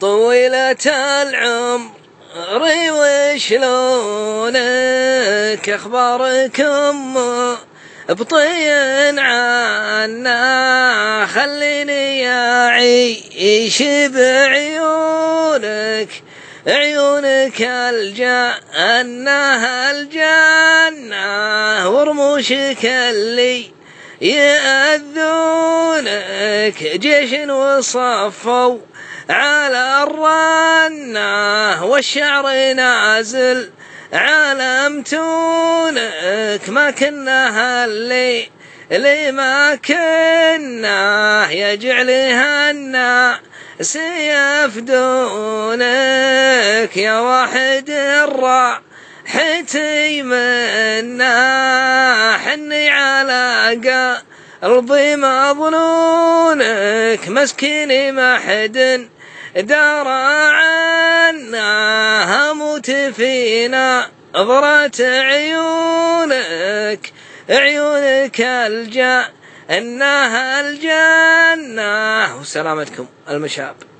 طويلة العمر وشلونك أخباركم بطين عنا خليني أعيش بعيونك الجنة ورموشك اللي يأذونك جيش وصفوا على الرنة والشعر نازل على متونك ما كنا اللي ما كنا يجعلها الناس يفدونك يا واحد الراحتي منا حني على قلبي مظنونك مسكيني ما حد دار عنا هموت فينا نظرة عيونك الجنة وسلامتكم المشاب.